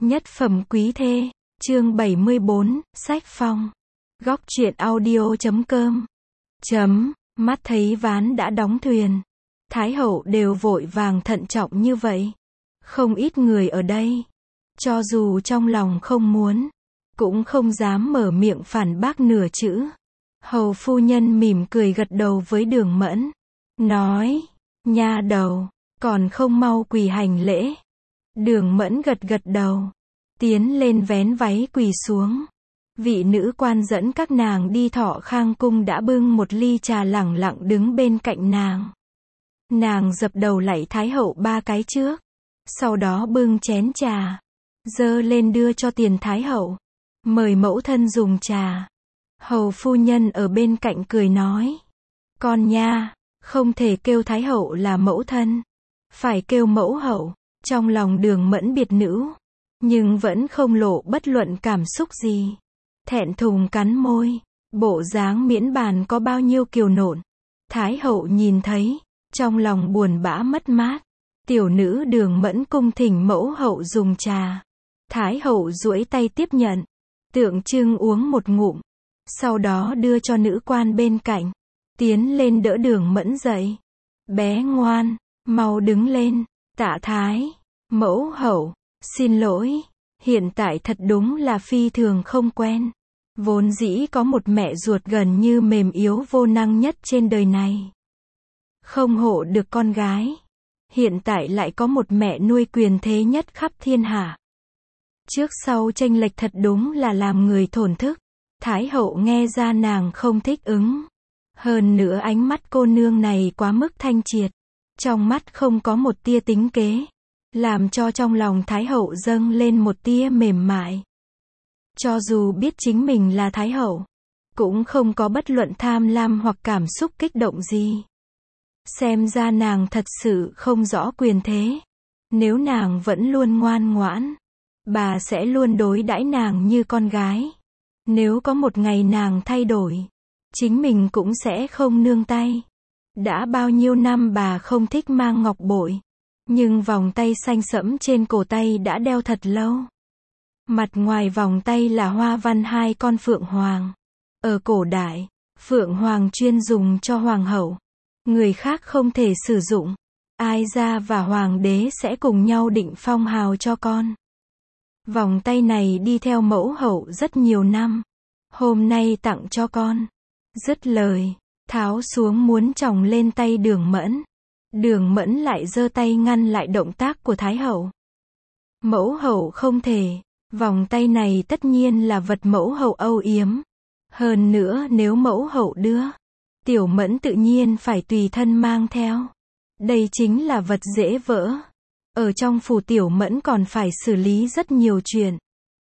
Nhất phẩm quý thê, chương 74, sách phong. Góc truyện audio.com. Mắt thấy ván đã đóng thuyền. Thái hậu đều vội vàng thận trọng như vậy. Không ít người ở đây, cho dù trong lòng không muốn, cũng không dám mở miệng phản bác nửa chữ. Hầu phu nhân mỉm cười gật đầu với Đường Mẫn, nói, nha đầu, còn không mau quỳ hành lễ. Đường Mẫn gật gật đầu, tiến lên vén váy quỳ xuống. Vị nữ quan dẫn các nàng đi Thọ Khang cung đã bưng một ly trà lẳng lặng đứng bên cạnh nàng. Nàng dập đầu lạy Thái hậu 3 cái trước, sau đó bưng chén trà, dơ lên đưa cho Tiền Thái hậu, mời mẫu thân dùng trà. Hầu phu nhân ở bên cạnh cười nói, con nha, không thể kêu Thái hậu là mẫu thân, phải kêu mẫu hậu. Trong lòng Đường Mẫn biệt nữ, nhưng vẫn không lộ bất luận cảm xúc gì. Thẹn thùng cắn môi, bộ dáng miễn bàn có bao nhiêu kiều nộn. Thái hậu nhìn thấy, trong lòng buồn bã mất mát. Tiểu nữ Đường Mẫn cung thỉnh mẫu hậu dùng trà. Thái hậu duỗi tay tiếp nhận, tượng trưng uống một ngụm, sau đó đưa cho nữ quan bên cạnh, tiến lên đỡ Đường Mẫn dậy. Bé ngoan, mau đứng lên. Tạ thái, mẫu hậu, xin lỗi, hiện tại thật đúng là phi thường không quen. Vốn dĩ có một mẹ ruột gần như mềm yếu vô năng nhất trên đời này, không hộ được con gái. Hiện tại lại có một mẹ nuôi quyền thế nhất khắp thiên hạ. Trước sau chênh lệch thật đúng là làm người thổn thức. Thái hậu nghe ra nàng không thích ứng. Hơn nữa ánh mắt cô nương này quá mức thanh triệt. Trong mắt không có một tia tính kế, làm cho trong lòng Thái hậu dâng lên một tia mềm mại. Cho dù biết chính mình là Thái hậu, cũng không có bất luận tham lam hoặc cảm xúc kích động gì. Xem ra nàng thật sự không rõ quyền thế. Nếu nàng vẫn luôn ngoan ngoãn, bà sẽ luôn đối đãi nàng như con gái. Nếu có một ngày nàng thay đổi, chính mình cũng sẽ không nương tay. Đã bao nhiêu năm bà không thích mang ngọc bội, nhưng vòng tay xanh sẫm trên cổ tay đã đeo thật lâu. Mặt ngoài vòng tay là hoa văn 2 con phượng hoàng. Ở cổ đại, phượng hoàng chuyên dùng cho hoàng hậu. Người khác không thể sử dụng. Ai gia và hoàng đế sẽ cùng nhau định phong hào cho con. Vòng tay này đi theo mẫu hậu rất nhiều năm. Hôm nay tặng cho con. Dứt lời, tháo xuống muốn chồng lên tay Đường Mẫn. Đường Mẫn lại giơ tay ngăn lại động tác của Thái hậu. Mẫu hậu không thể, vòng tay này tất nhiên là vật mẫu hậu âu yếm. Hơn nữa nếu mẫu hậu đưa, Tiểu Mẫn tự nhiên phải tùy thân mang theo. Đây chính là vật dễ vỡ. Ở trong phủ Tiểu Mẫn còn phải xử lý rất nhiều chuyện.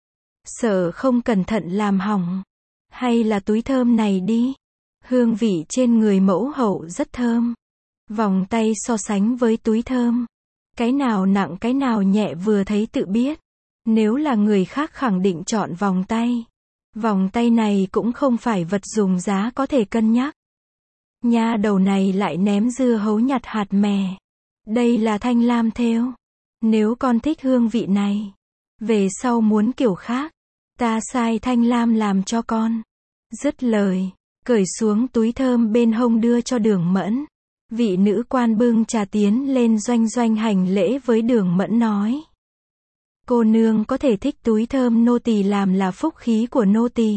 Sợ không cẩn thận làm hỏng. Hay là túi thơm này đi. Hương vị trên người mẫu hậu rất thơm. Vòng tay so sánh với túi thơm, cái nào nặng cái nào nhẹ vừa thấy tự biết. Nếu là người khác khẳng định chọn vòng tay. Vòng tay này cũng không phải vật dùng giá có thể cân nhắc. Nha đầu này lại ném dưa hấu nhặt hạt mè. Đây là thanh lam thêu. Nếu con thích hương vị này, về sau muốn kiểu khác, ta sai thanh lam làm cho con. Dứt lời, cởi xuống túi thơm bên hông đưa cho Đường Mẫn. Vị nữ quan bưng trà tiến lên doanh doanh hành lễ với Đường Mẫn nói. Cô nương có thể thích túi thơm nô tỳ làm là phúc khí của nô tỳ.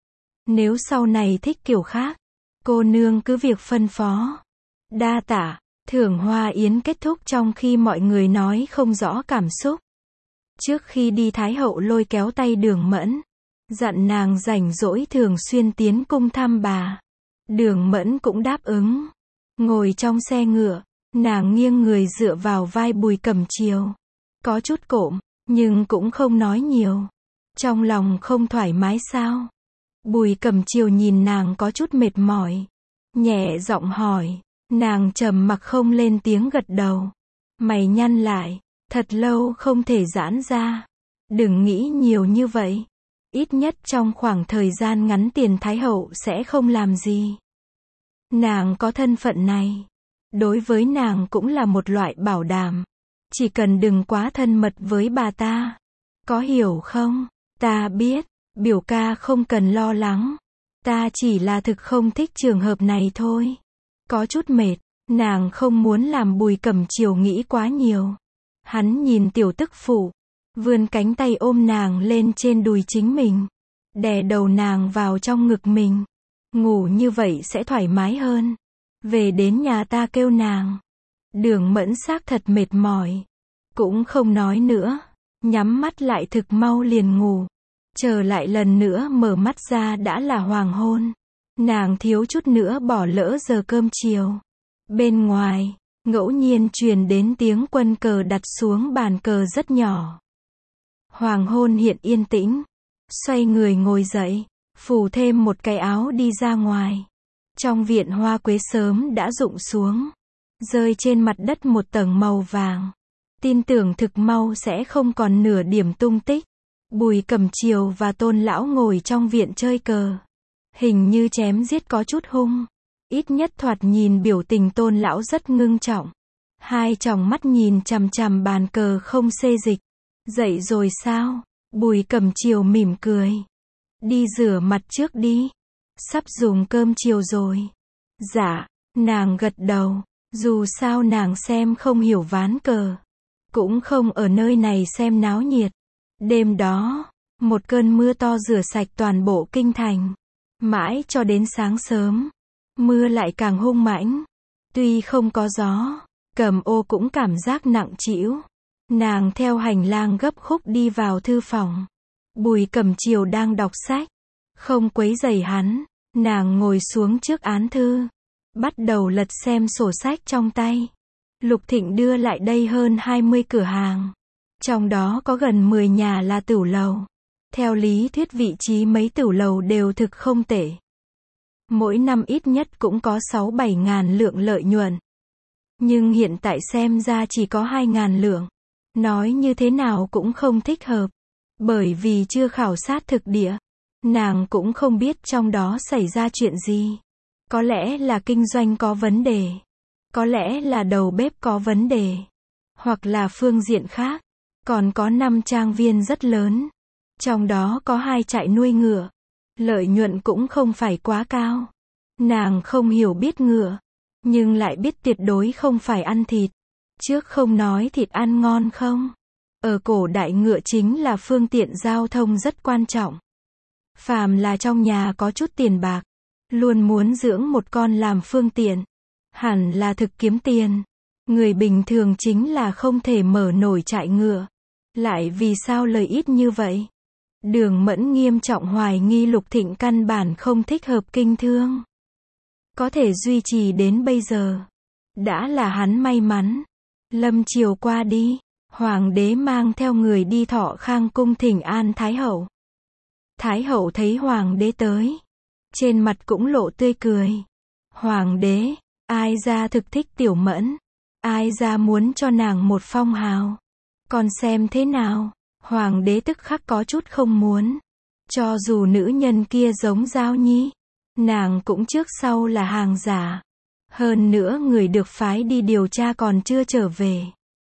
Nếu sau này thích kiểu khác, cô nương cứ việc phân phó. Đa tạ. Thưởng hoa yến kết thúc trong khi mọi người nói không rõ cảm xúc. Trước khi đi Thái hậu lôi kéo tay Đường Mẫn, dặn nàng rảnh rỗi thường xuyên tiến cung thăm bà. Đường Mẫn cũng đáp ứng. Ngồi trong xe ngựa, nàng nghiêng người dựa vào vai Bùi Cẩm Chiều. Có chút cộm, nhưng cũng không nói nhiều. Trong lòng không thoải mái sao? Bùi Cẩm Chiều nhìn nàng có chút mệt mỏi, nhẹ giọng hỏi. Nàng trầm mặc không lên tiếng gật đầu. Mày nhăn lại, thật lâu không thể giãn ra. Đừng nghĩ nhiều như vậy. Ít nhất trong khoảng thời gian ngắn Tiền Thái hậu sẽ không làm gì. Nàng có thân phận này, đối với nàng cũng là một loại bảo đảm. Chỉ cần đừng quá thân mật với bà ta, Có hiểu không? Ta biết, biểu ca không cần lo lắng. Ta chỉ là thực không thích trường hợp này thôi. Có chút mệt, nàng không muốn làm Bùi Cẩm Chiều nghĩ quá nhiều. Hắn nhìn tiểu tức phụ, vươn cánh tay ôm nàng lên trên đùi chính mình, đè đầu nàng vào trong ngực mình. Ngủ như vậy sẽ thoải mái hơn. Về đến nhà ta kêu nàng. Đường Mẫn xác thật mệt mỏi, cũng không nói nữa, nhắm mắt lại thực mau liền ngủ. Trở lại lần nữa mở mắt ra đã là hoàng hôn. Nàng thiếu chút nữa bỏ lỡ giờ cơm chiều. Bên ngoài, ngẫu nhiên truyền đến tiếng quân cờ đặt xuống bàn cờ rất nhỏ. Hoàng hôn hiện yên tĩnh. Xoay người ngồi dậy, phủ thêm một cái áo đi ra ngoài. Trong viện hoa quế sớm đã rụng xuống, rơi trên mặt đất một tầng màu vàng. Tin tưởng thực mau sẽ không còn nửa điểm tung tích. Bùi Cẩm Chiều và Tôn lão ngồi trong viện chơi cờ. Hình như chém giết có chút hung. Ít nhất thoạt nhìn biểu tình Tôn lão rất ngưng trọng. Hai tròng mắt nhìn chằm chằm bàn cờ không xê dịch. Dậy rồi sao? Bùi Cẩm Chiều mỉm cười. Đi rửa mặt trước đi. Sắp dùng cơm chiều rồi. Dạ, nàng gật đầu. Dù sao nàng xem không hiểu ván cờ. Cũng không ở nơi này xem náo nhiệt. Đêm đó, một cơn mưa to rửa sạch toàn bộ kinh thành. Mãi cho đến sáng sớm, mưa lại càng hung mãnh. Tuy không có gió, Cẩm Ô cũng cảm giác nặng trĩu. Nàng theo hành lang gấp khúc đi vào thư phòng. Bùi Cẩm Chiều đang đọc sách. Không quấy rầy hắn, nàng ngồi xuống trước án thư. Bắt đầu lật xem sổ sách trong tay. Lục Thịnh đưa lại đây hơn 20 cửa hàng. Trong đó có gần 10 nhà là tửu lầu. Theo lý thuyết vị trí mấy tửu lầu đều thực không tệ. Mỗi năm ít nhất cũng có 6-7 ngàn lượng lợi nhuận. Nhưng hiện tại xem ra chỉ có 2 ngàn lượng. Nói như thế nào cũng không thích hợp. Bởi vì chưa khảo sát thực địa. Nàng cũng không biết trong đó xảy ra chuyện gì. Có lẽ là kinh doanh có vấn đề. Có lẽ là đầu bếp có vấn đề. Hoặc là phương diện khác. Còn có 5 trang viên rất lớn. Trong đó có 2 trại nuôi ngựa. Lợi nhuận cũng không phải quá cao. Nàng không hiểu biết ngựa. Nhưng lại biết tuyệt đối không phải ăn thịt. Trước không nói thịt ăn ngon không. Ở cổ đại ngựa chính là phương tiện giao thông rất quan trọng. Phàm là trong nhà có chút tiền bạc. Luôn muốn dưỡng một con làm phương tiện. Hẳn là thực kiếm tiền. Người bình thường chính là không thể mở nổi trại ngựa. Lại vì sao lời ít như vậy? Đường Mẫn nghiêm trọng hoài nghi Lục Thịnh căn bản không thích hợp kinh thương. Có thể duy trì đến bây giờ. Đã là hắn may mắn. Lâm chiều qua đi. Hoàng đế mang theo người đi Thọ Khang cung thỉnh an Thái hậu. Thái hậu thấy hoàng đế tới. Trên mặt cũng lộ tươi cười. Hoàng đế, ai ra thực thích Tiểu Mẫn. Ai ra muốn cho nàng một phong hào. Còn xem thế nào? Hoàng đế tức khắc có chút không muốn. Cho dù nữ nhân kia giống Giao Nhi. Nàng cũng trước sau là hàng giả. Hơn nữa người được phái đi điều tra còn chưa trở về.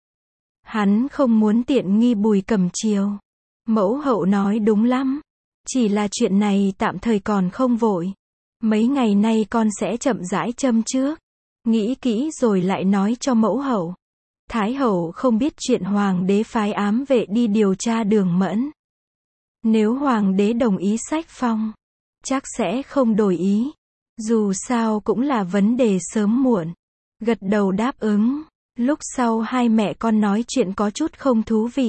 Hắn không muốn tiện nghi Bùi Cẩm Chiều. Mẫu hậu nói đúng lắm. Chỉ là chuyện này tạm thời còn không vội. Mấy ngày nay con sẽ chậm rãi châm trước. Nghĩ kỹ rồi lại nói cho mẫu hậu. Thái hậu không biết chuyện hoàng đế phái ám vệ đi điều tra Đường Mẫn. Nếu hoàng đế đồng ý sách phong, chắc sẽ không đổi ý. Dù sao cũng là vấn đề sớm muộn. Gật đầu đáp ứng. Lúc sau hai mẹ con nói chuyện có chút không thú vị.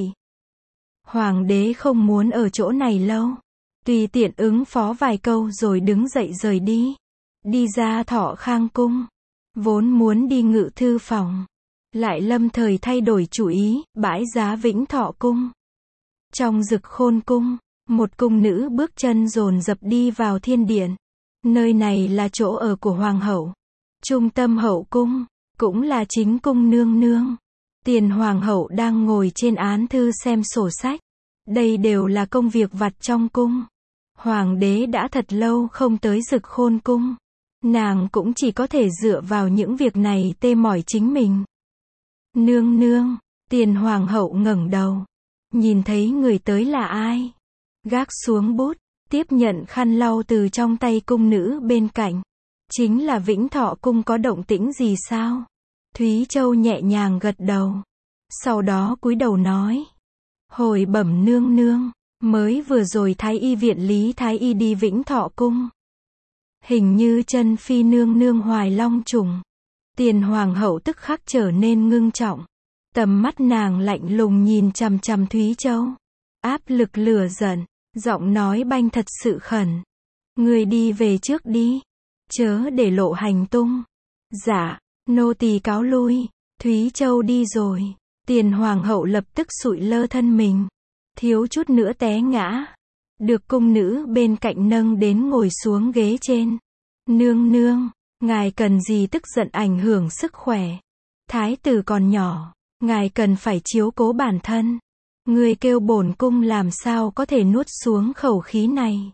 Hoàng đế không muốn ở chỗ này lâu. Tùy tiện ứng phó vài câu rồi đứng dậy rời đi. Đi ra Thọ Khang cung. Vốn muốn đi Ngự thư phòng. Lại lâm thời thay đổi chủ ý, bãi giá Vĩnh Thọ cung. Trong Dực Khôn cung, một cung nữ bước chân dồn dập đi vào thiên điện. Nơi này là chỗ ở của hoàng hậu. Trung tâm hậu cung, cũng là chính cung nương nương. Tiền hoàng hậu đang ngồi trên án thư xem sổ sách. Đây đều là công việc vặt trong cung. Hoàng đế đã thật lâu không tới Dực Khôn cung. Nàng cũng chỉ có thể dựa vào những việc này tê mỏi chính mình. Nương nương, Tiền hoàng hậu ngẩng đầu. nhìn thấy người tới là ai. Gác xuống bút, tiếp nhận khăn lau từ trong tay cung nữ bên cạnh. Chính là Vĩnh Thọ cung, có động tĩnh gì sao? Thúy Châu nhẹ nhàng gật đầu. Sau đó cúi đầu nói. Hồi bẩm nương nương, mới vừa rồi Thái y viện Lý Thái y đi Vĩnh Thọ cung. Hình như chân phi nương nương hoài long trùng. Tiền hoàng hậu tức khắc trở nên ngưng trọng. Tầm mắt nàng lạnh lùng nhìn chằm chằm Thúy Châu. Áp lực lửa giận, giọng nói banh thật sự khẩn. Người đi về trước đi. Chớ để lộ hành tung. Dạ, nô tỳ cáo lui. Thúy Châu đi rồi. Tiền hoàng hậu lập tức sụi lơ thân mình. Thiếu chút nữa té ngã. Được cung nữ bên cạnh nâng đến ngồi xuống ghế trên. Nương nương, ngài cần gì tức giận ảnh hưởng sức khỏe. Thái tử còn nhỏ, ngài cần phải chiếu cố bản thân. Người kêu bổn cung làm sao có thể nuốt xuống khẩu khí này.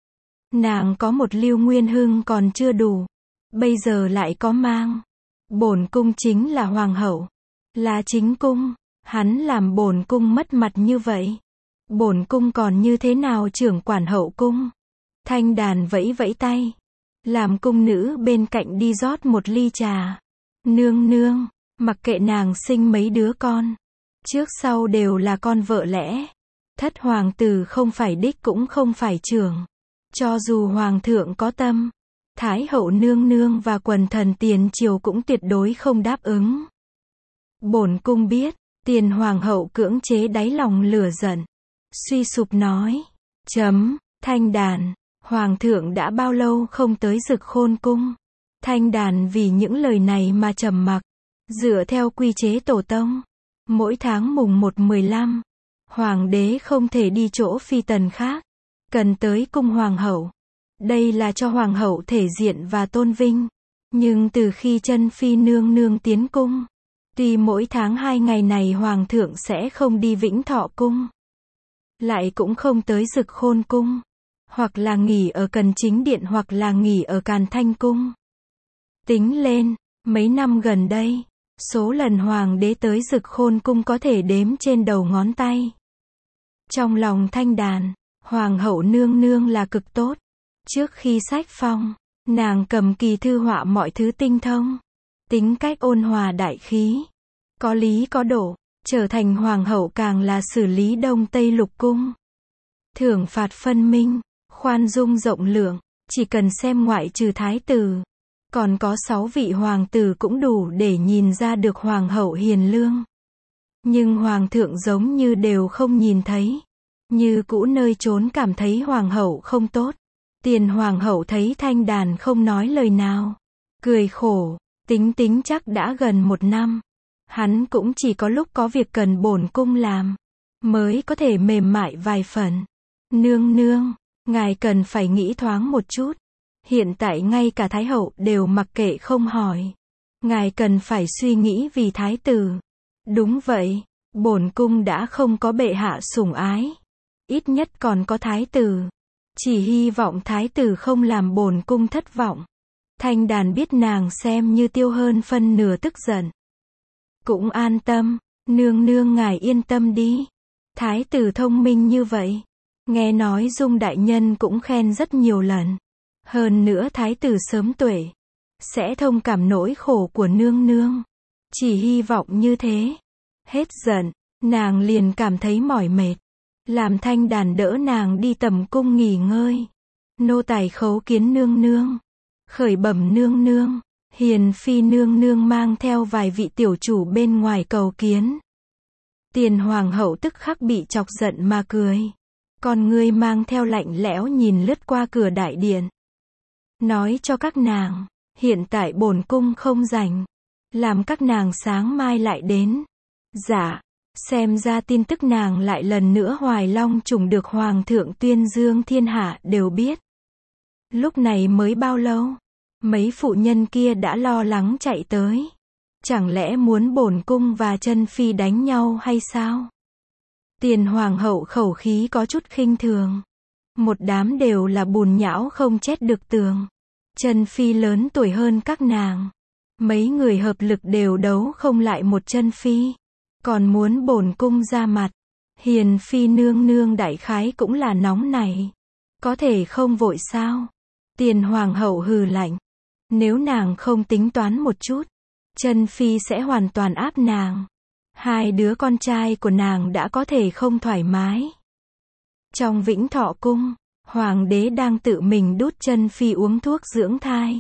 Nàng có một Lưu Nguyên Hưng còn chưa đủ. Bây giờ lại có mang. Bổn cung chính là hoàng hậu. Là chính cung. Hắn làm bổn cung mất mặt như vậy. Bổn cung còn như thế nào trưởng quản hậu cung. Thanh Đàn vẫy vẫy tay. Làm cung nữ bên cạnh đi rót một ly trà. Nương nương, mặc kệ nàng sinh mấy đứa con. Trước sau đều là con vợ lẽ. Thất hoàng tử không phải đích cũng không phải trưởng. Cho dù hoàng thượng có tâm, Thái hậu nương nương và quần thần tiền triều cũng tuyệt đối không đáp ứng. Bổn cung biết. Tiền hoàng hậu cưỡng chế đáy lòng lửa giận. Suy sụp nói. Thanh Đàn, hoàng thượng đã bao lâu không tới Dực Khôn cung. Thanh Đàn vì những lời này mà trầm mặc. Dựa theo quy chế tổ tông, mỗi tháng mùng 1/15, hoàng đế không thể đi chỗ phi tần khác. Cần tới cung hoàng hậu. Đây là cho hoàng hậu thể diện và tôn vinh. Nhưng từ khi chân phi nương nương tiến cung, tuy mỗi tháng 2 ngày này hoàng thượng sẽ không đi Vĩnh Thọ cung, lại cũng không tới Dực Khôn cung, hoặc là nghỉ ở Cần Chính điện hoặc là nghỉ ở Càn Thanh cung. Tính lên, mấy năm gần đây, số lần hoàng đế tới Dực Khôn cung có thể đếm trên đầu ngón tay. Trong lòng Thanh Đàn, hoàng hậu nương nương là cực tốt. Trước khi sách phong, nàng cầm kỳ thư họa mọi thứ tinh thông. Tính cách ôn hòa đại khí. Có lý có độ. Trở thành hoàng hậu càng là xử lý Đông Tây lục cung. Thưởng phạt phân minh. Khoan dung rộng lượng. Chỉ cần xem ngoại trừ thái tử. Còn có 6 vị hoàng tử cũng đủ để nhìn ra được hoàng hậu hiền lương. Nhưng hoàng thượng giống như đều không nhìn thấy. Như cũ nơi trốn cảm thấy hoàng hậu không tốt. Tiền hoàng hậu thấy Thanh Đàn không nói lời nào. Cười khổ. Tính chắc đã gần 1 năm. Hắn cũng chỉ có lúc có việc cần bổn cung làm, mới có thể mềm mại vài phần. Nương nương, ngài cần phải nghĩ thoáng một chút. Hiện tại ngay cả Thái hậu đều mặc kệ không hỏi. Ngài cần phải suy nghĩ vì thái tử. Đúng vậy, bổn cung đã không có bệ hạ sủng ái. Ít nhất còn có thái tử. Chỉ hy vọng thái tử không làm bổn cung thất vọng. Thanh Đàn biết nàng xem như tiêu hơn phân nửa tức giận. Cũng an tâm, nương nương ngài yên tâm đi. Thái tử thông minh như vậy. Nghe nói Dung đại nhân cũng khen rất nhiều lần. Hơn nữa thái tử sớm tuệ. Sẽ thông cảm nỗi khổ của nương nương. Chỉ hy vọng như thế. Hết giận, nàng liền cảm thấy mỏi mệt. Làm Thanh Đàn đỡ nàng đi tầm cung nghỉ ngơi. Nô tài khấu kiến nương nương. Khởi bẩm nương nương. Hiền phi nương nương mang theo vài vị tiểu chủ bên ngoài cầu kiến. Tiền hoàng hậu tức khắc bị chọc giận mà cười. Còn ngươi mang theo lạnh lẽo nhìn lướt qua cửa đại điện. Nói cho các nàng, hiện tại bổn cung không rảnh. Làm các nàng sáng mai lại đến. Dạ, xem ra tin tức nàng lại lần nữa hoài long trùng được hoàng thượng tuyên dương thiên hạ đều biết. Lúc này mới bao lâu? Mấy phụ nhân kia đã lo lắng chạy tới. Chẳng lẽ muốn bổn cung và chân phi đánh nhau hay sao? Tiền hoàng hậu khẩu khí có chút khinh thường. Một đám đều là bùn nhão không chết được tường. Chân phi lớn tuổi hơn các nàng. Mấy người hợp lực đều đấu không lại một chân phi. Còn muốn bổn cung ra mặt. Hiền phi nương nương đại khái cũng là nóng này. Có thể không vội sao? Tiền hoàng hậu hừ lạnh. Nếu nàng không tính toán một chút, chân phi sẽ hoàn toàn áp nàng. Hai đứa con trai của nàng đã có thể không thoải mái. Trong Vĩnh Thọ cung, hoàng đế đang tự mình đút chân phi uống thuốc dưỡng thai.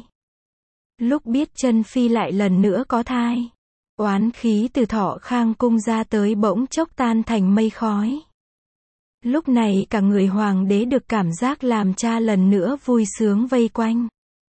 Lúc biết chân phi lại lần nữa có thai, oán khí từ Thọ Khang cung ra tới bỗng chốc tan thành mây khói. Lúc này cả người hoàng đế được cảm giác làm cha lần nữa vui sướng vây quanh.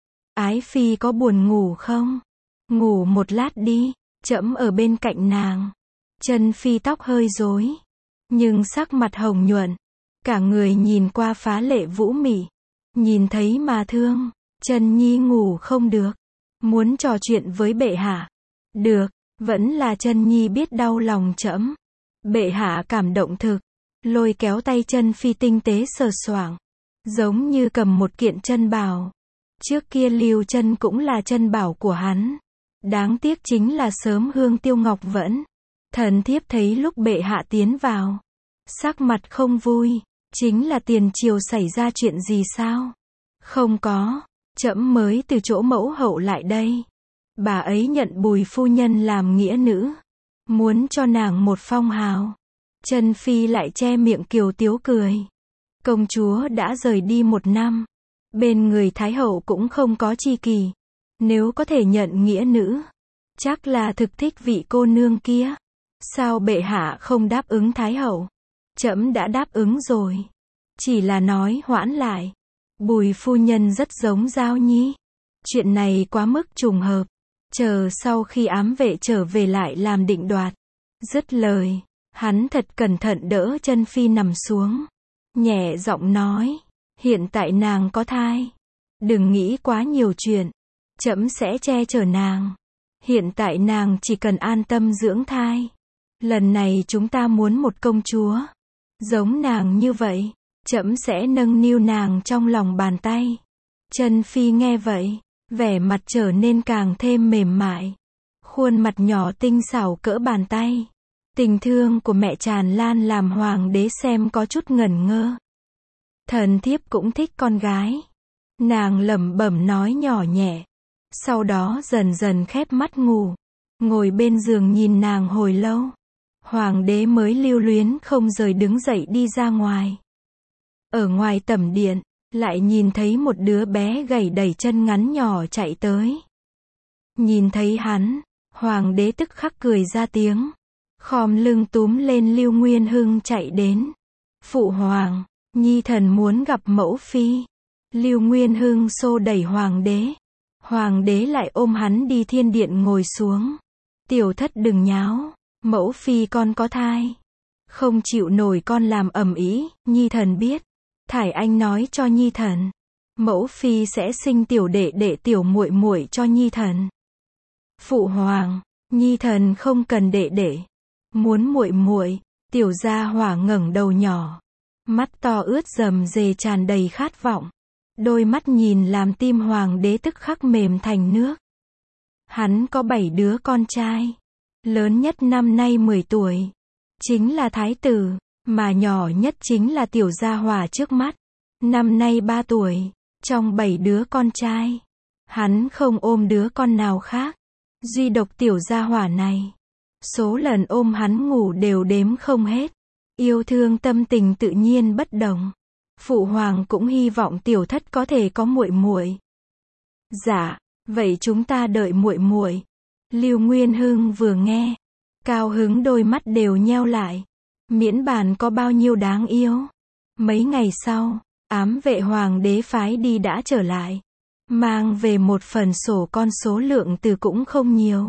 Ái phi có buồn ngủ không? Ngủ một lát đi, trẫm ở bên cạnh nàng. Chân phi tóc hơi rối, nhưng sắc mặt hồng nhuận, cả người nhìn qua phá lệ vũ mị, nhìn thấy mà thương. Chân nhi ngủ không được, muốn trò chuyện với bệ hạ. Được, vẫn là chân nhi biết đau lòng trẫm. Bệ hạ cảm động thực, lôi kéo tay chân phi tinh tế sờ soạng, giống như cầm một kiện chân bào. Trước kia Lưu Chân cũng là chân bảo của hắn. Đáng tiếc chính là sớm hương tiêu ngọc vẫn. Thần thiếp thấy lúc bệ hạ tiến vào, sắc mặt không vui. Chính là tiền triều xảy ra chuyện gì sao? Không có, trẫm mới từ chỗ mẫu hậu lại đây. Bà ấy nhận Bùi phu nhân làm nghĩa nữ, muốn cho nàng một phong hào. Chân phi lại che miệng kiều tiếu cười. Công chúa đã rời đi 1 năm, bên người thái hậu cũng không có chi kỳ. Nếu có thể nhận nghĩa nữ, chắc là thực thích vị cô nương kia. Sao bệ hạ không đáp ứng thái hậu? Trẫm đã đáp ứng rồi, chỉ là nói hoãn lại. Bùi phu nhân rất giống Giao Nhi. Chuyện này quá mức trùng hợp. Chờ sau khi ám vệ trở về lại làm định đoạt. Dứt lời, hắn thật cẩn thận đỡ chân phi nằm xuống, nhẹ giọng nói, hiện tại nàng có thai, đừng nghĩ quá nhiều chuyện, trẫm sẽ che chở nàng. Hiện tại nàng chỉ cần an tâm dưỡng thai. Lần này chúng ta muốn một công chúa giống nàng như vậy, trẫm sẽ nâng niu nàng trong lòng bàn tay. Chân phi nghe vậy, vẻ mặt trở nên càng thêm mềm mại, khuôn mặt nhỏ tinh xảo cỡ bàn tay. Tình thương của mẹ tràn lan làm hoàng đế xem có chút ngẩn ngơ. Thần thiếp cũng thích con gái. Nàng lẩm bẩm nói nhỏ nhẹ. Sau đó dần dần khép mắt ngủ. Ngồi bên giường nhìn nàng hồi lâu. Hoàng đế mới lưu luyến không rời đứng dậy đi ra ngoài. Ở ngoài tẩm điện, lại nhìn thấy một đứa bé gầy đẩy chân ngắn nhỏ chạy tới. Nhìn thấy hắn, hoàng đế tức khắc cười ra tiếng. Khom lưng túm lên Lưu Nguyên Hưng chạy đến. Phụ hoàng, nhi thần muốn gặp mẫu phi. Lưu Nguyên Hưng xô đẩy hoàng đế. Hoàng đế lại ôm hắn đi thiên điện ngồi xuống. Tiểu thất đừng nháo, mẫu phi con có thai. Không chịu nổi con làm ầm ĩ, nhi thần biết. Thải Anh nói cho nhi thần, mẫu phi sẽ sinh tiểu đệ đệ tiểu muội muội cho nhi thần. Phụ hoàng, nhi thần không cần đệ đệ, muốn muội muội. Tiểu gia hỏa ngẩng đầu nhỏ, mắt to ướt rầm rề tràn đầy khát vọng. Đôi mắt nhìn làm tim hoàng đế tức khắc mềm thành nước. Hắn có 7 đứa con trai, lớn nhất năm nay 10 tuổi, chính là thái tử, mà nhỏ nhất chính là tiểu gia hỏa trước mắt, năm nay 3 tuổi. Trong 7 đứa con trai, hắn không ôm đứa con nào khác, duy độc tiểu gia hỏa này. Số lần ôm hắn ngủ đều đếm không hết. Yêu thương tâm tình tự nhiên bất đồng. Phụ hoàng cũng hy vọng tiểu thất có thể có muội muội. Dạ, vậy chúng ta đợi muội muội. Lưu Nguyên Hưng vừa nghe, cao hứng đôi mắt đều nheo lại. Miễn bàn có bao nhiêu đáng yêu. Mấy ngày sau, ám vệ hoàng đế phái đi đã trở lại, mang về một phần sổ con số lượng từ cũng không nhiều.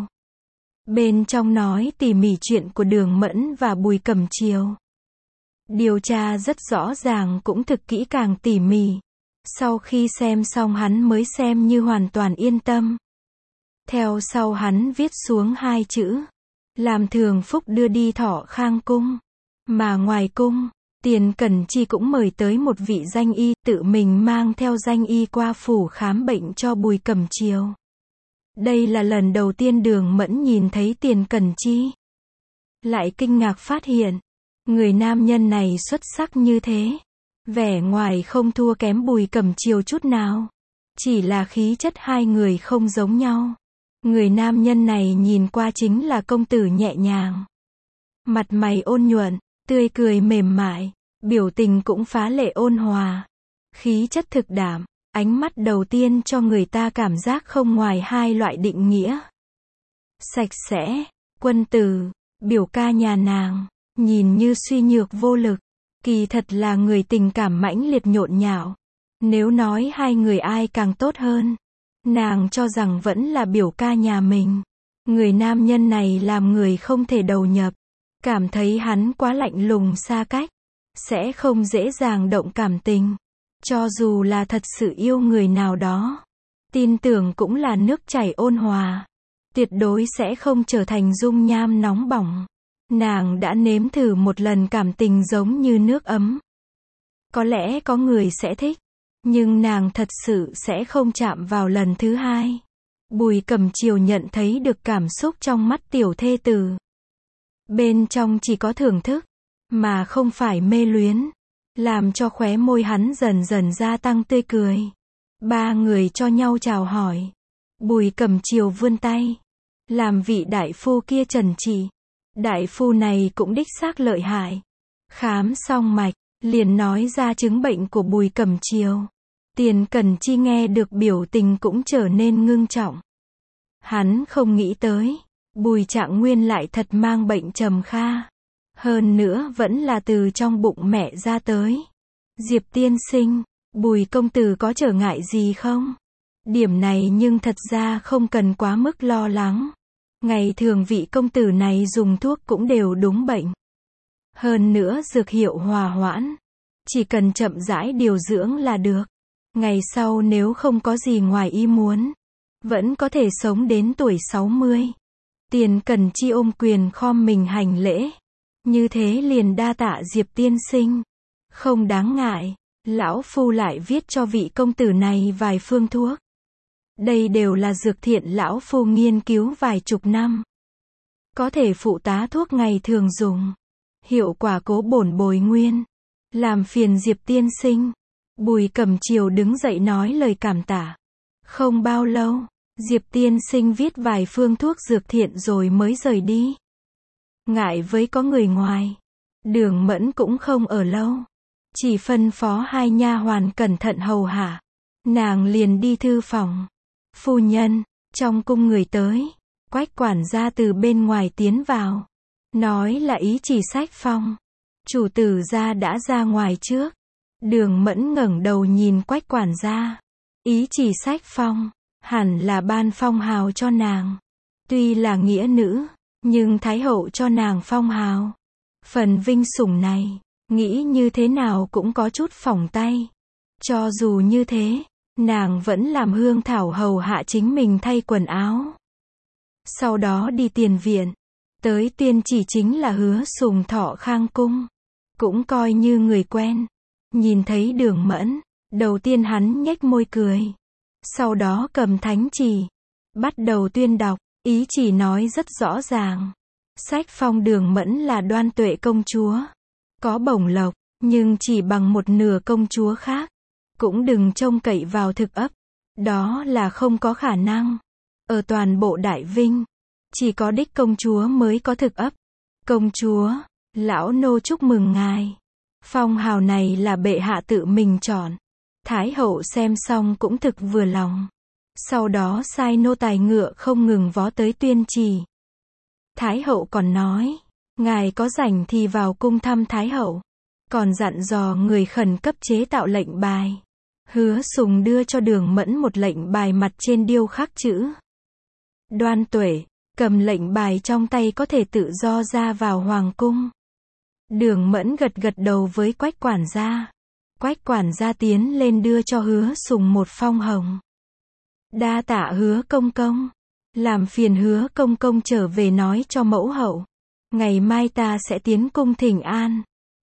Bên trong nói tỉ mỉ chuyện của Đường Mẫn và Bùi Cẩm Chiêu. Điều tra rất rõ ràng cũng thực kỹ càng tỉ mỉ. Sau khi xem xong hắn mới xem như hoàn toàn yên tâm. Theo sau hắn viết xuống 2 chữ. Làm Thường Phúc đưa đi Thọ Khang cung. Mà ngoài cung, Tiền Cẩn Chi cũng mời tới một vị danh y, tự mình mang theo danh y qua phủ khám bệnh cho Bùi Cẩm Chiêu. Đây là lần đầu tiên Đường Mẫn nhìn thấy Tiền Cẩn Chi. Lại kinh ngạc phát hiện, Người nam nhân này xuất sắc như thế. Vẻ ngoài không thua kém Bùi Cẩm Chiều chút nào. Chỉ là khí chất hai người không giống nhau. Người nam nhân này nhìn qua chính là công tử nhẹ nhàng. Mặt mày ôn nhuận, tươi cười mềm mại, biểu tình cũng phá lệ ôn hòa. Khí chất thực đảm, ánh mắt đầu tiên cho người ta cảm giác không ngoài hai loại định nghĩa. Sạch sẽ, quân tử, biểu ca nhà nàng, nhìn như suy nhược vô lực, kỳ thật là người tình cảm mãnh liệt nhộn nhạo. Nếu nói hai người ai càng tốt hơn, nàng cho rằng vẫn là biểu ca nhà mình. Người nam nhân này làm người không thể đầu nhập, cảm thấy hắn quá lạnh lùng xa cách, sẽ không dễ dàng động cảm tình. Cho dù là thật sự yêu người nào đó, tin tưởng cũng là nước chảy ôn hòa, tuyệt đối sẽ không trở thành dung nham nóng bỏng. Nàng đã nếm thử một lần cảm tình giống như nước ấm. Có lẽ có người sẽ thích, nhưng nàng thật sự sẽ không chạm vào lần thứ hai. Bùi Cẩm Chiều nhận thấy được cảm xúc trong mắt tiểu thê tử. Bên trong chỉ có thưởng thức, mà không phải mê luyến, làm cho khóe môi hắn dần dần gia tăng tươi cười. Ba người cho nhau chào hỏi. Bùi Cẩm Chiều vươn tay, làm vị đại phu kia trần trị. Đại phu này cũng đích xác lợi hại. Khám xong mạch, liền nói ra chứng bệnh của Bùi Cẩm Chiều. Tiền Cẩn Chi nghe được biểu tình cũng trở nên ngưng trọng. Hắn không nghĩ tới, Bùi Trạng Nguyên lại thật mang bệnh trầm kha. Hơn nữa vẫn là từ trong bụng mẹ ra tới. Diệp tiên sinh, Bùi công tử có trở ngại gì không? Điểm này nhưng thật ra không cần quá mức lo lắng. Ngày thường vị công tử này dùng thuốc cũng đều đúng bệnh. Hơn nữa dược hiệu hòa hoãn. Chỉ cần chậm rãi điều dưỡng là được. Ngày sau nếu không có gì ngoài ý muốn, vẫn có thể sống đến tuổi 60. Tiền Cẩn Chi ôm quyền khom mình hành lễ. Như thế liền đa tạ Diệp tiên sinh. Không đáng ngại, lão phu lại viết cho vị công tử này vài phương thuốc. Đây đều là dược thiện lão phu nghiên cứu vài chục năm. Có thể phụ tá thuốc ngày thường dùng. Hiệu quả cố bổn bồi nguyên. Làm phiền Diệp tiên sinh. Bùi Cẩm Chiều đứng dậy nói lời cảm tạ. Không bao lâu, Diệp tiên sinh viết vài phương thuốc dược thiện rồi mới rời đi. Ngại với có người ngoài, Đường Mẫn cũng không ở lâu. Chỉ phân phó hai nha hoàn cẩn thận hầu hạ. Nàng liền đi thư phòng. Phu nhân, trong cung người tới. Quách quản gia từ bên ngoài tiến vào. Nói là Ý Chỉ Sách Phong. Chủ tử gia đã ra ngoài trước. Đường Mẫn ngẩng đầu nhìn Quách quản gia. Ý Chỉ Sách Phong, hẳn là ban phong hào cho nàng. Tuy là nghĩa nữ, nhưng Thái hậu cho nàng phong hào. Phần vinh sủng này, nghĩ như thế nào cũng có chút phỏng tay. Cho dù như thế, nàng vẫn làm hương thảo hầu hạ chính mình thay quần áo. Sau đó đi tiền viện. Tới tiên chỉ chính là Hứa Sùng Thọ Khang cung. Cũng coi như người quen. Nhìn thấy Đường Mẫn, đầu tiên hắn nhếch môi cười. Sau đó cầm thánh chỉ, bắt đầu tuyên đọc. Ý chỉ nói rất rõ ràng. Sách phong Đường Mẫn là Đoan Tuệ công chúa. Có bổng lộc, nhưng chỉ bằng một nửa công chúa khác. Cũng đừng trông cậy vào thực ấp. Đó là không có khả năng. Ở toàn bộ Đại Vinh, chỉ có đích công chúa mới có thực ấp. Công chúa, lão nô chúc mừng ngài. Phong hào này là bệ hạ tự mình chọn. Thái hậu xem xong cũng thực vừa lòng. Sau đó sai nô tài ngựa không ngừng vó tới tuyên chỉ. Thái hậu còn nói, ngài có rảnh thì vào cung thăm Thái hậu. Còn dặn dò người khẩn cấp chế tạo lệnh bài. Hứa Sùng đưa cho Đường Mẫn một lệnh bài mặt trên điêu khắc chữ Đoan Tuệ, cầm lệnh bài trong tay có thể tự do ra vào hoàng cung. Đường Mẫn gật gật đầu với Quách quản gia. Quách quản gia tiến lên đưa cho Hứa Sùng một phong hồng. Đa tạ Hứa công công. Làm phiền Hứa công công trở về nói cho mẫu hậu. Ngày mai ta sẽ tiến cung thỉnh an.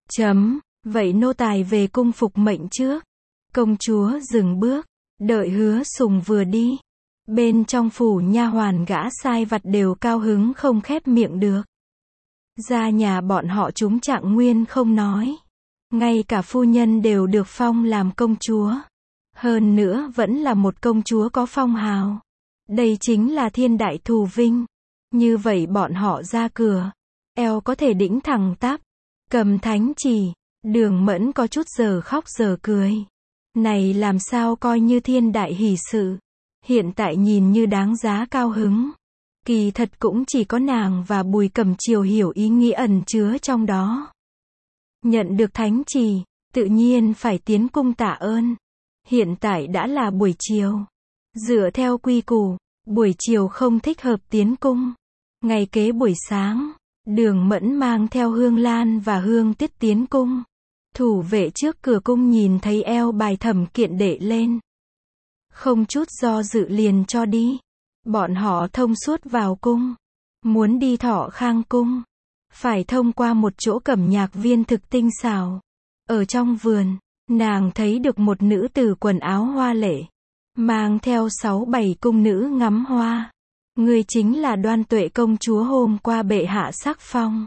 Vậy nô tài về cung phục mệnh trước. Công chúa dừng bước, đợi Hứa Sùng vừa đi. Bên trong phủ nha hoàn gã sai vặt đều cao hứng không khép miệng được. Ra nhà bọn họ chúng Trạng Nguyên không nói. Ngay cả phu nhân đều được phong làm công chúa. Hơn nữa vẫn là một công chúa có phong hào. Đây chính là thiên đại thù vinh. Như vậy bọn họ ra cửa, eo có thể đĩnh thẳng tắp, cầm thánh chỉ. Đường Mẫn có chút giờ khóc giờ cười. Này làm sao coi như thiên đại hỷ sự. Hiện tại nhìn như đáng giá cao hứng. Kỳ thật cũng chỉ có nàng và Bùi Cẩm Chiều hiểu ý nghĩa ẩn chứa trong đó. Nhận được thánh chỉ, tự nhiên phải tiến cung tạ ơn. Hiện tại đã là buổi chiều. Dựa theo quy củ, buổi chiều không thích hợp tiến cung. Ngày kế buổi sáng, Đường Mẫn mang theo Hương Lan và Hương Tiết tiến cung. Thủ vệ trước cửa cung nhìn thấy eo bài thẩm kiện đệ lên. Không chút do dự liền cho đi. Bọn họ thông suốt vào cung. Muốn đi Thọ Khang cung. Phải thông qua một chỗ cẩm nhạc viên thực tinh xảo. Ở trong vườn, nàng thấy được một nữ tử quần áo hoa lệ. Mang theo 6-7 cung nữ ngắm hoa. Người chính là Đoan Tuệ công chúa hôm qua bệ hạ sắc phong.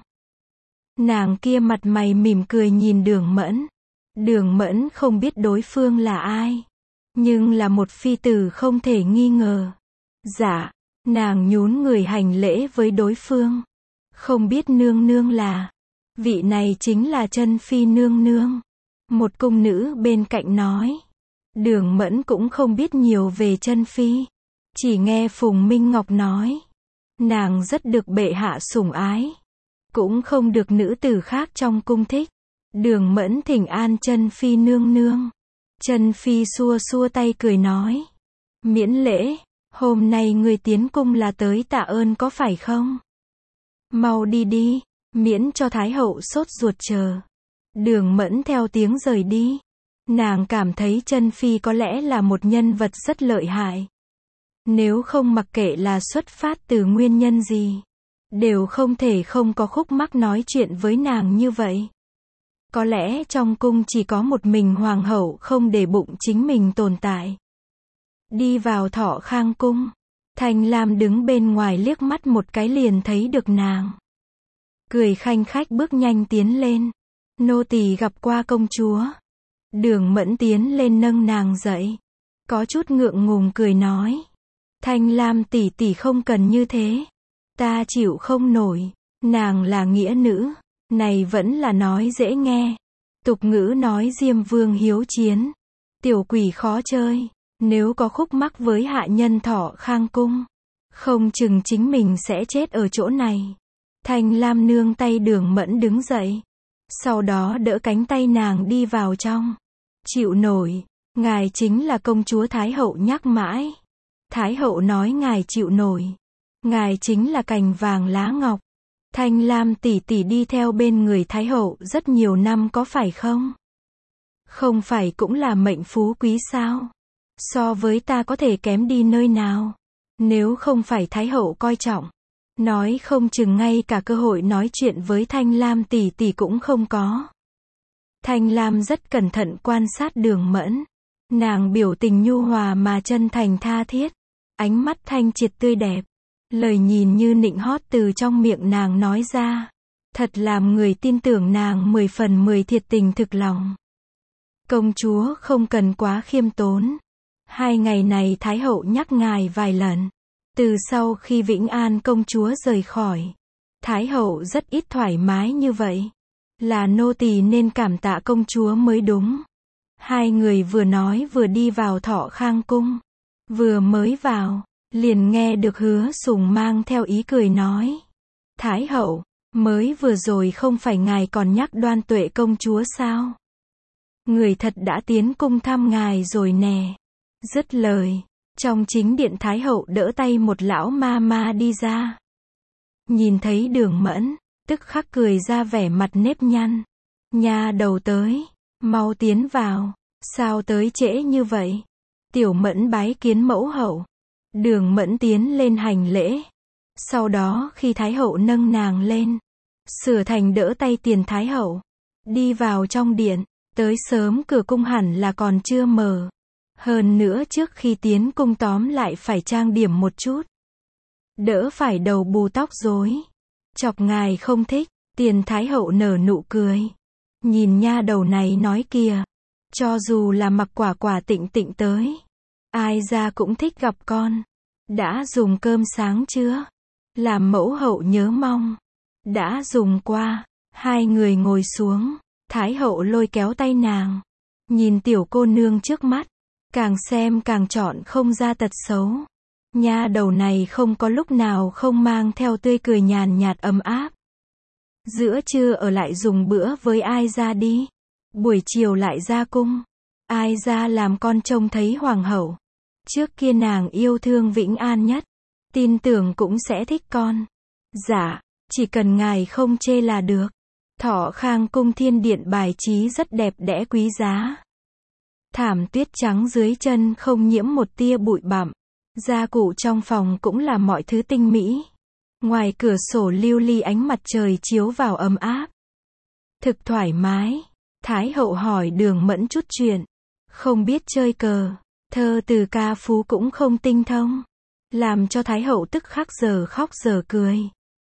Nàng kia mặt mày mỉm cười nhìn Đường Mẫn. Đường Mẫn không biết đối phương là ai. Nhưng là một phi tử không thể nghi ngờ. Dạ, nàng nhún người hành lễ với đối phương. Không biết nương nương là. Vị này chính là Chân Phi nương nương. Một cung nữ bên cạnh nói. Đường Mẫn cũng không biết nhiều về Chân Phi. Chỉ nghe Phùng Minh Ngọc nói. Nàng rất được bệ hạ sủng ái. Cũng không được nữ tử khác trong cung thích. Đường Mẫn thỉnh an Chân Phi nương nương. Chân Phi xua xua tay cười nói. Miễn lễ, hôm nay người tiến cung là tới tạ ơn có phải không? Mau đi đi, miễn cho Thái hậu sốt ruột chờ. Đường Mẫn theo tiếng rời đi. Nàng cảm thấy Chân Phi có lẽ là một nhân vật rất lợi hại. Nếu không mặc kệ là xuất phát từ nguyên nhân gì, đều không thể không có khúc mắc nói chuyện với nàng như vậy. Có lẽ trong cung chỉ có một mình hoàng hậu không để bụng chính mình tồn tại. Đi vào Thọ Khang cung, Thanh Lam đứng bên ngoài liếc mắt một cái liền thấy được nàng. Cười khanh khách bước nhanh tiến lên. Nô tỳ gặp qua công chúa. Đường Mẫn tiến lên nâng nàng dậy. Có chút ngượng ngùng cười nói. Thanh Lam tỷ tỷ không cần như thế. Ta chịu không nổi. Nàng là nghĩa nữ. Này vẫn là nói dễ nghe. Tục ngữ nói Diêm Vương hiếu chiến. Tiểu quỷ khó chơi. Nếu có khúc mắc với hạ nhân Thọ Khang cung, không chừng chính mình sẽ chết ở chỗ này. Thanh Lam nương tay Đường Mẫn đứng dậy. Sau đó đỡ cánh tay nàng đi vào trong. Chịu nổi. Ngài chính là công chúa Thái hậu nhắc mãi. Thái hậu nói ngài chịu nổi. Ngài chính là cành vàng lá ngọc. Thanh Lam tỷ tỷ đi theo bên người Thái hậu rất nhiều năm có phải không? Không phải cũng là mệnh phú quý sao? So với ta có thể kém đi nơi nào? Nếu không phải Thái hậu coi trọng, nói không chừng ngay cả cơ hội nói chuyện với Thanh Lam tỷ tỷ cũng không có. Thanh Lam rất cẩn thận quan sát Đường Mẫn. Nàng biểu tình nhu hòa mà chân thành tha thiết. Ánh mắt thanh triệt tươi đẹp. Lời nhìn như nịnh hót từ trong miệng nàng nói ra. Thật làm người tin tưởng nàng 10 phần 10 thiệt tình thực lòng. Công chúa không cần quá khiêm tốn. 2 ngày này Thái hậu nhắc ngài vài lần. Từ sau khi Vĩnh An công chúa rời khỏi, Thái hậu rất ít thoải mái như vậy. Là nô tỳ nên cảm tạ công chúa mới đúng. Hai người vừa nói vừa đi vào Thọ Khang cung. Vừa mới vào, liền nghe được Hứa Sùng mang theo ý cười nói. Thái hậu, mới vừa rồi không phải ngài còn nhắc Đoan Tuệ công chúa sao? Người thật đã tiến cung thăm ngài rồi nè. Dứt lời, trong chính điện Thái hậu đỡ tay một lão ma ma đi ra. Nhìn thấy Đường Mẫn, tức khắc cười ra vẻ mặt nếp nhăn. Nha đầu tới, mau tiến vào, sao tới trễ như vậy? Tiểu Mẫn bái kiến mẫu hậu. Đường Mẫn tiến lên hành lễ. Sau đó khi Thái hậu nâng nàng lên, sửa thành đỡ tay tiền Thái hậu. Đi vào trong điện, tới sớm cửa cung hẳn là còn chưa mở. Hơn nữa trước khi tiến cung tóm lại phải trang điểm một chút. Đỡ phải đầu bù tóc rối. Chọc ngài không thích, Tiền Thái Hậu nở nụ cười. Nhìn nha đầu này nói kìa. Cho dù là mặc quả quả Tịnh Tịnh tới. Ai ra cũng thích gặp con. Đã dùng cơm sáng chưa? Làm mẫu hậu nhớ mong. Đã dùng qua. Hai người ngồi xuống. Thái Hậu lôi kéo tay nàng. Nhìn tiểu cô nương trước mắt. Càng xem càng chọn không ra tật xấu. Nha đầu này không có lúc nào không mang theo tươi cười nhàn nhạt ấm áp. Giữa trưa ở lại dùng bữa với ai ra đi. Buổi chiều lại ra cung. Ai ra làm con trông thấy hoàng hậu. Trước kia nàng yêu thương Vĩnh An nhất. Tin tưởng cũng sẽ thích con. Dạ, chỉ cần ngài không chê là được. Thọ Khang cung thiên điện bài trí rất đẹp đẽ quý giá. Thảm tuyết trắng dưới chân không nhiễm một tia bụi bặm. Gia cụ trong phòng cũng là mọi thứ tinh mỹ. Ngoài cửa sổ lưu ly ánh mặt trời chiếu vào ấm áp. Thực thoải mái. Thái Hậu hỏi Đường Mẫn chút chuyện. Không biết chơi cờ. Thơ từ ca phú cũng không tinh thông. Làm cho Thái Hậu tức khắc giờ khóc giờ cười.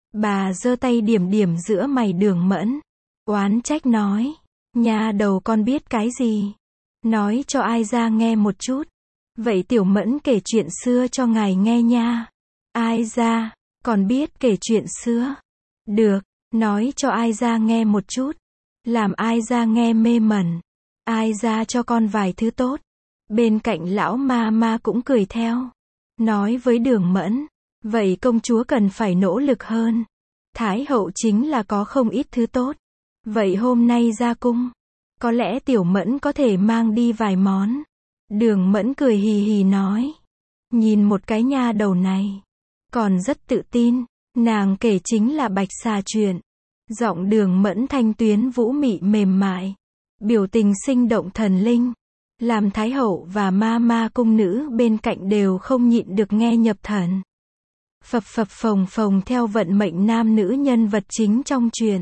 Bà giơ tay điểm điểm giữa mày Đường Mẫn. Oán trách nói. Nhà đầu con biết cái gì? Nói cho ai ra nghe một chút. Vậy Tiểu Mẫn kể chuyện xưa cho ngài nghe nha. Ai ra, còn biết kể chuyện xưa. Được, nói cho ai ra nghe một chút. Làm ai ra nghe mê mẩn. Ai ra cho con vài thứ tốt. Bên cạnh lão ma ma cũng cười theo. Nói với Đường Mẫn. Vậy công chúa cần phải nỗ lực hơn. Thái Hậu chính là có không ít thứ tốt. Vậy hôm nay ra cung. Có lẽ Tiểu Mẫn có thể mang đi vài món. Đường Mẫn cười hì hì nói. Nhìn một cái nha đầu này. Còn rất tự tin. Nàng kể chính là Bạch Xà chuyện. Giọng Đường Mẫn thanh tuyến vũ mị mềm mại. Biểu tình sinh động thần linh. Làm Thái Hậu và ma ma cung nữ bên cạnh đều không nhịn được nghe nhập thần. Phập phập phồng phồng theo vận mệnh nam nữ nhân vật chính trong truyện.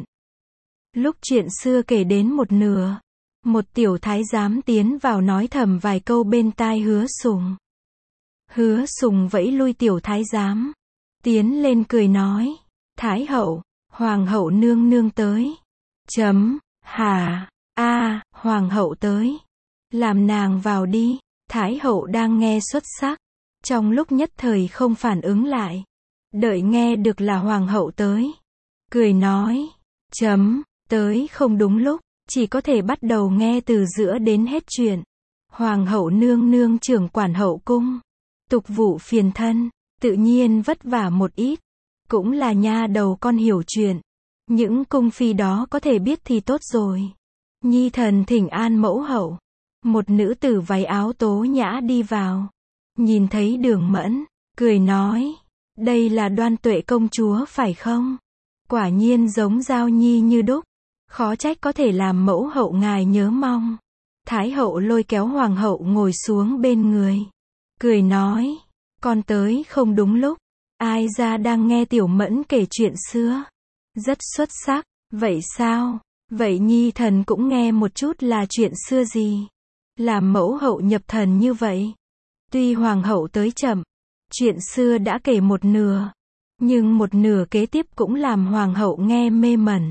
Lúc chuyện xưa kể đến một nửa. Một tiểu thái giám tiến vào nói thầm vài câu bên tai Hứa Sùng. Hứa Sùng vẫy lui tiểu thái giám. Tiến lên cười nói. Thái Hậu, Hoàng hậu nương nương tới. Hả, Hoàng hậu tới. Làm nàng vào đi. Thái Hậu đang nghe xuất sắc. Trong lúc nhất thời không phản ứng lại. Đợi nghe được là Hoàng hậu tới. Cười nói. Tới không đúng lúc. Chỉ có thể bắt đầu nghe từ giữa đến hết chuyện. Hoàng hậu nương nương trưởng quản hậu cung. Tục vụ phiền thân. Tự nhiên vất vả một ít. Cũng là nha đầu con hiểu chuyện. Những cung phi đó có thể biết thì tốt rồi. Nhi thần thỉnh an mẫu hậu. Một nữ tử váy áo tố nhã đi vào. Nhìn thấy Đường Mẫn. Cười nói. Đây là Đoan Tuệ công chúa phải không? Quả nhiên giống Giao Nhi như đúc. Khó trách có thể làm mẫu hậu ngài nhớ mong. Thái Hậu lôi kéo Hoàng hậu ngồi xuống bên người. Cười nói. Con tới không đúng lúc. Ai ra đang nghe Tiểu Mẫn kể chuyện xưa. Rất xuất sắc. Vậy sao? Vậy Nhi thần cũng nghe một chút là chuyện xưa gì? Làm mẫu hậu nhập thần như vậy. Tuy Hoàng hậu tới chậm. Chuyện xưa đã kể một nửa. Nhưng một nửa kế tiếp cũng làm Hoàng hậu nghe mê mẩn.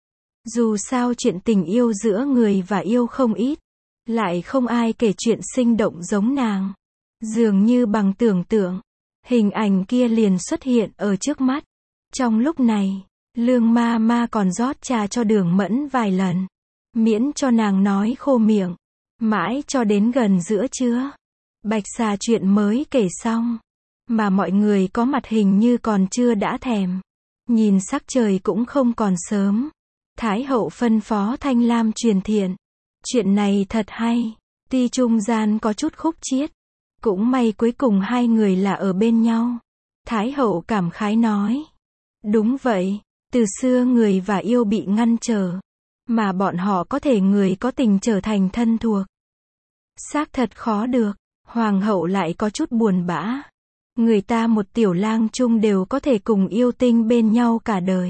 Dù sao chuyện tình yêu giữa người và yêu không ít. Lại không ai kể chuyện sinh động giống nàng. Dường như bằng tưởng tượng. Hình ảnh kia liền xuất hiện ở trước mắt. Trong lúc này, Lương ma ma còn rót trà cho Đường Mẫn vài lần. Miễn cho nàng nói khô miệng. Mãi cho đến gần giữa trưa. Bạch Xà chuyện mới kể xong. Mà mọi người có mặt hình như còn chưa đã thèm. Nhìn sắc trời cũng không còn sớm. Thái Hậu phân phó Thanh Lam truyền thiện. Chuyện này thật hay. Tuy trung gian có chút khúc chiết. Cũng may cuối cùng hai người là ở bên nhau. Thái Hậu cảm khái nói. Đúng vậy. Từ xưa người và yêu bị ngăn trở. Mà bọn họ có thể người có tình trở thành thân thuộc. Xác thật khó được. Hoàng hậu lại có chút buồn bã. Người ta một tiểu lang chung đều có thể cùng yêu tinh bên nhau cả đời.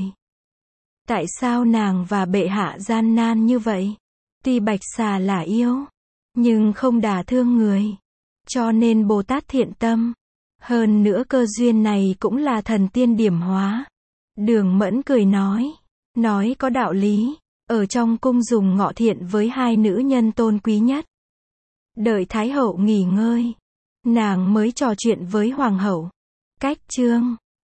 Tại sao nàng và bệ hạ gian nan như vậy? Tuy Bạch Xà là yêu, nhưng không đả thương người. Cho nên Bồ Tát thiện tâm. Hơn nữa cơ duyên này cũng là thần tiên điểm hóa. Đường Mẫn cười nói. Nói có đạo lý, ở trong cung dùng ngọ thiện với hai nữ nhân tôn quý nhất. Đợi Thái hậu nghỉ ngơi, nàng mới trò chuyện với Hoàng hậu. Cách chương